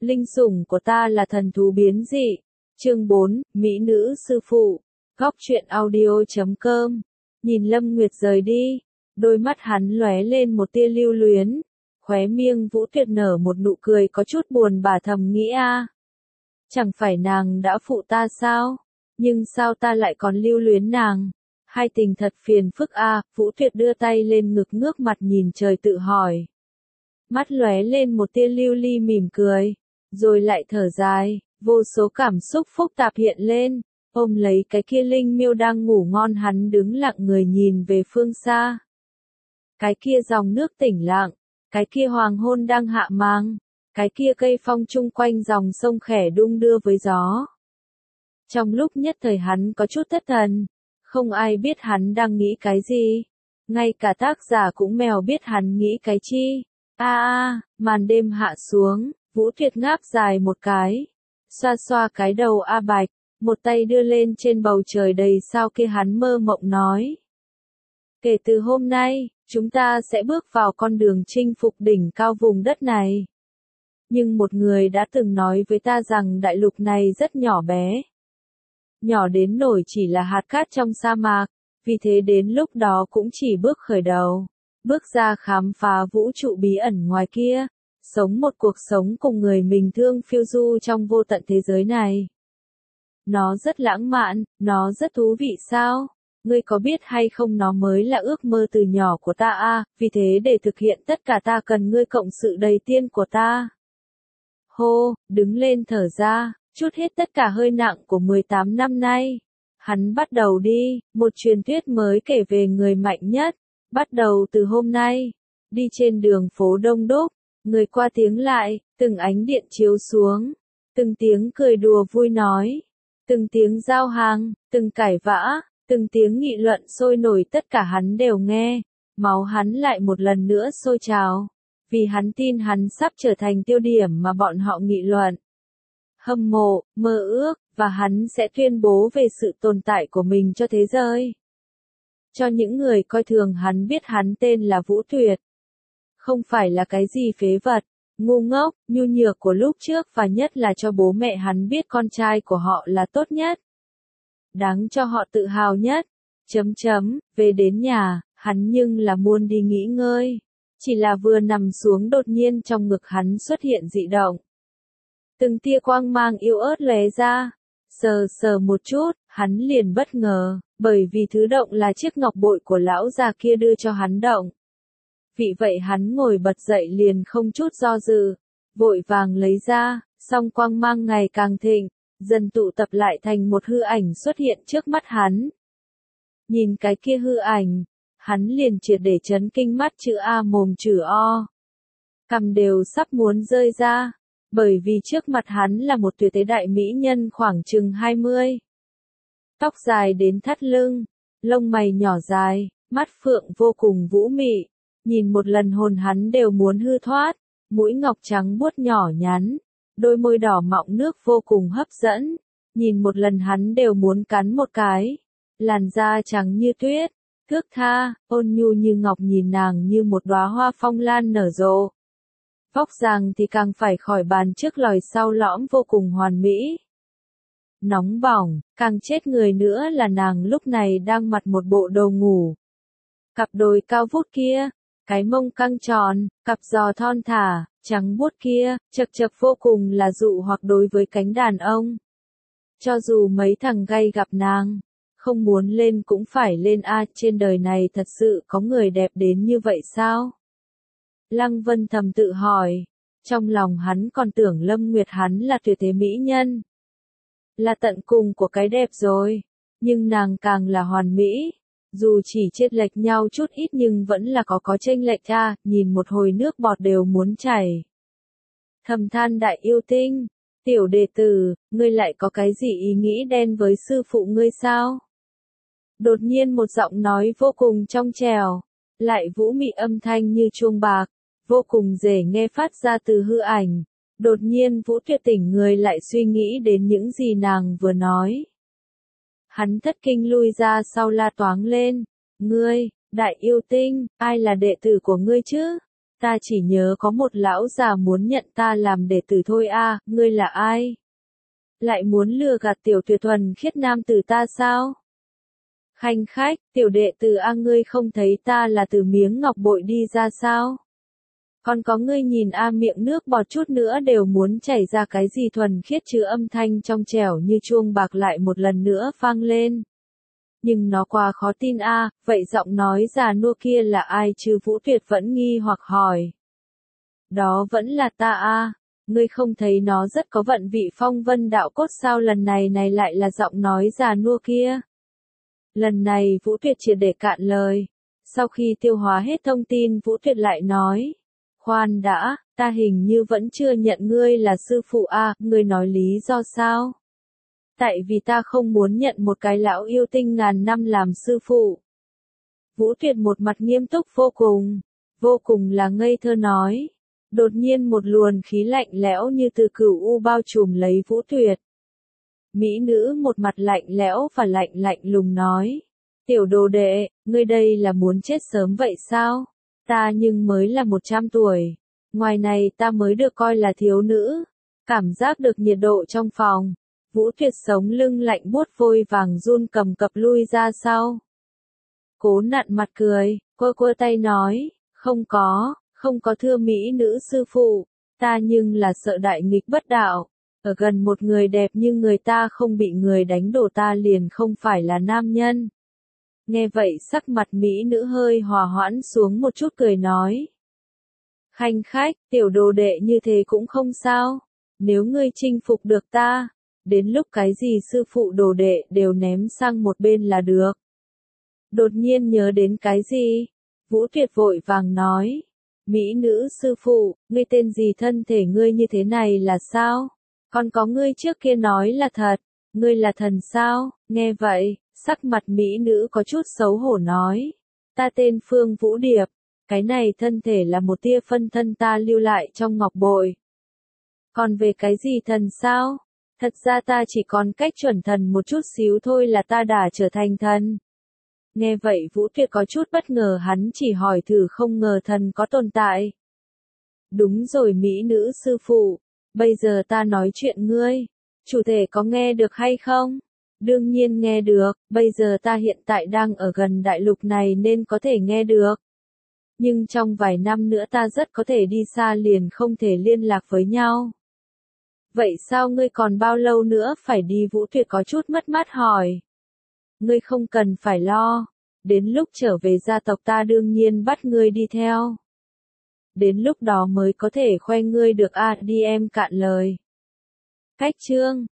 Linh sủng của ta là thần thú biến dị. Chương 4, Mỹ nữ sư phụ. Góc truyện audio.com. Nhìn Lâm Nguyệt rời đi, đôi mắt hắn lóe lên một tia lưu luyến, khóe miệng Vũ Tuyệt nở một nụ cười có chút buồn bã thầm nghĩ chẳng phải nàng đã phụ ta sao? Nhưng sao ta lại còn lưu luyến nàng? Hai tình thật phiền phức Vũ Tuyệt đưa tay lên ngực ngước mặt nhìn trời tự hỏi. Mắt lóe lên một tia lưu ly mỉm cười, rồi lại thở dài, vô số cảm xúc phức tạp hiện lên, ôm lấy cái kia linh miêu đang ngủ ngon hắn đứng lặng người nhìn về phương xa. Cái kia dòng nước tĩnh lặng, cái kia hoàng hôn đang hạ màng, cái kia cây phong chung quanh dòng sông khẽ đung đưa với gió. Trong lúc nhất thời hắn có chút thất thần, không ai biết hắn đang nghĩ cái gì, ngay cả tác giả cũng mèo biết hắn nghĩ cái chi. Màn đêm hạ xuống, Vũ Tuyệt ngáp dài một cái, xoa xoa cái đầu Bạch, một tay đưa lên trên bầu trời đầy sao kia hắn mơ mộng nói. Kể từ hôm nay, chúng ta sẽ bước vào con đường chinh phục đỉnh cao vùng đất này. Nhưng một người đã từng nói với ta rằng đại lục này rất nhỏ bé. Nhỏ đến nỗi chỉ là hạt cát trong sa mạc, vì thế đến lúc đó cũng chỉ bước khởi đầu. Bước ra khám phá vũ trụ bí ẩn ngoài kia, sống một cuộc sống cùng người mình thương phiêu du trong vô tận thế giới này. Nó rất lãng mạn, nó rất thú vị sao? Ngươi có biết hay không nó mới là ước mơ từ nhỏ của ta vì thế để thực hiện tất cả ta cần ngươi cộng sự đầy tiên của ta. Hô, đứng lên thở ra, chút hết tất cả hơi nặng của 18 năm nay. Hắn bắt đầu đi, một truyền thuyết mới kể về người mạnh nhất. Bắt đầu từ hôm nay, đi trên đường phố đông đúc, người qua tiếng lại, từng ánh điện chiếu xuống, từng tiếng cười đùa vui nói, từng tiếng giao hàng, từng cãi vã, từng tiếng nghị luận sôi nổi tất cả hắn đều nghe, máu hắn lại một lần nữa sôi trào, vì hắn tin hắn sắp trở thành tiêu điểm mà bọn họ nghị luận, hâm mộ, mơ ước, và hắn sẽ tuyên bố về sự tồn tại của mình cho thế giới. Cho những người coi thường hắn biết hắn tên là Vũ Tuyệt. Không phải là cái gì phế vật, ngu ngốc, nhu nhược của lúc trước và nhất là cho bố mẹ hắn biết con trai của họ là tốt nhất. Đáng cho họ tự hào nhất. Về đến nhà, hắn nhưng là muốn đi nghỉ ngơi. Chỉ là vừa nằm xuống đột nhiên trong ngực hắn xuất hiện dị động. Từng tia quang mang yếu ớt lóe ra. Sờ một chút, hắn liền bất ngờ, bởi vì thứ động là chiếc ngọc bội của lão già kia đưa cho hắn động. Vì vậy hắn ngồi bật dậy liền không chút do dự, vội vàng lấy ra, song quang mang ngày càng thịnh, dần tụ tập lại thành một hư ảnh xuất hiện trước mắt hắn. Nhìn cái kia hư ảnh, hắn liền triệt để chấn kinh mắt chữ A mồm chữ O. Cằm đều sắp muốn rơi ra. Bởi vì trước mặt hắn là một tuyệt thế đại mỹ nhân khoảng chừng 20. Tóc dài đến thắt lưng, lông mày nhỏ dài, mắt phượng vô cùng vũ mị, nhìn một lần hồn hắn đều muốn hư thoát, mũi ngọc trắng buốt nhỏ nhắn, đôi môi đỏ mọng nước vô cùng hấp dẫn, nhìn một lần hắn đều muốn cắn một cái, làn da trắng như tuyết, thước tha, ôn nhu như ngọc nhìn nàng như một đóa hoa phong lan nở rộ. Vóc dáng thì càng phải khỏi bàn trước lòi sau lõm vô cùng hoàn mỹ. Nóng bỏng, càng chết người nữa là nàng lúc này đang mặc một bộ đồ ngủ. Cặp đồi cao vút kia, cái mông căng tròn, cặp giò thon thả, trắng buốt kia, chật vô cùng là dụ hoặc đối với cánh đàn ông. Cho dù mấy thằng gay gặp nàng, không muốn lên cũng phải lên trên đời này thật sự có người đẹp đến như vậy sao? Lăng Vân thầm tự hỏi, trong lòng hắn còn tưởng Lâm Nguyệt hắn là tuyệt thế mỹ nhân. Là tận cùng của cái đẹp rồi, nhưng nàng càng là hoàn mỹ, dù chỉ chênh lệch nhau chút ít nhưng vẫn là có chênh lệch nhìn một hồi nước bọt đều muốn chảy. Thầm than đại yêu tinh, tiểu đệ tử, ngươi lại có cái gì ý nghĩ đen với sư phụ ngươi sao? Đột nhiên một giọng nói vô cùng trong trẻo, lại vũ mị âm thanh như chuông bạc. Vô cùng dễ nghe phát ra từ hư ảnh, đột nhiên Vũ Tuyệt tỉnh người lại suy nghĩ đến những gì nàng vừa nói. Hắn thất kinh lui ra sau la toáng lên, ngươi, đại yêu tinh, ai là đệ tử của ngươi chứ? Ta chỉ nhớ có một lão già muốn nhận ta làm đệ tử thôi a, ngươi là ai? Lại muốn lừa gạt tiểu tuyệt thuần khiết nam tử ta sao? Khanh khách, tiểu đệ tử a, ngươi không thấy ta là từ miếng ngọc bội đi ra sao? Còn có ngươi nhìn a, miệng nước bọt chút nữa đều muốn chảy ra cái gì thuần khiết chứ, âm thanh trong trẻo như chuông bạc lại một lần nữa vang lên. Nhưng nó quá khó tin a, vậy giọng nói già nua kia là ai chứ? Vũ Tuyệt vẫn nghi hoặc hỏi. Đó vẫn là ta a, ngươi không thấy nó rất có vận vị phong vân đạo cốt sao? Lần này lại là giọng nói già nua kia. Lần này Vũ Tuyệt triệt để cạn lời. Sau khi tiêu hóa hết thông tin, Vũ Tuyệt lại nói. Khoan đã, ta hình như vẫn chưa nhận ngươi là sư phụ a, ngươi nói lý do sao? Tại vì ta không muốn nhận một cái lão yêu tinh ngàn năm làm sư phụ. Vũ Tuyệt một mặt nghiêm túc vô cùng là ngây thơ nói. Đột nhiên một luồng khí lạnh lẽo như từ cửu u bao trùm lấy Vũ Tuyệt. Mỹ nữ một mặt lạnh lẽo và lạnh lùng nói. Tiểu đồ đệ, ngươi đây là muốn chết sớm vậy sao? Ta nhưng mới là 100 tuổi. Ngoài này ta mới được coi là thiếu nữ. Cảm giác được nhiệt độ trong phòng. Vũ Tuyệt sống lưng lạnh buốt vội vàng run cầm cập lui ra sau. Cố nặn mặt cười, quơ tay nói, không có thưa mỹ nữ sư phụ, ta nhưng là sợ đại nghịch bất đạo. Ở gần một người đẹp như người ta không bị người đánh đổ ta liền không phải là nam nhân. Nghe vậy sắc mặt mỹ nữ hơi hòa hoãn xuống một chút cười nói. Khanh khách, tiểu đồ đệ như thế cũng không sao. Nếu ngươi chinh phục được ta, đến lúc cái gì sư phụ đồ đệ đều ném sang một bên là được. Đột nhiên nhớ đến cái gì? Vũ Tuyệt vội vàng nói. Mỹ nữ sư phụ, ngươi tên gì, thân thể ngươi như thế này là sao? Còn có ngươi trước kia nói là thật, ngươi là thần sao? Nghe vậy, sắc mặt mỹ nữ có chút xấu hổ nói. Ta tên Phương Vũ Điệp, cái này thân thể là một tia phân thân ta lưu lại trong ngọc bội. Còn về cái gì thần sao? Thật ra ta chỉ còn cách chuẩn thần một chút xíu thôi là ta đã trở thành thần. Nghe vậy Vũ Tuyệt có chút bất ngờ, hắn chỉ hỏi thử không ngờ thần có tồn tại. Đúng rồi mỹ nữ sư phụ, bây giờ ta nói chuyện ngươi, chủ thể có nghe được hay không? Đương nhiên nghe được, bây giờ ta hiện tại đang ở gần đại lục này nên có thể nghe được. Nhưng trong vài năm nữa ta rất có thể đi xa liền không thể liên lạc với nhau. Vậy sao ngươi còn bao lâu nữa phải đi? Vũ Tuyệt có chút mất mát hỏi. Ngươi không cần phải lo, đến lúc trở về gia tộc ta đương nhiên bắt ngươi đi theo. Đến lúc đó mới có thể khoe ngươi được a, đi em cạn lời. Cách chương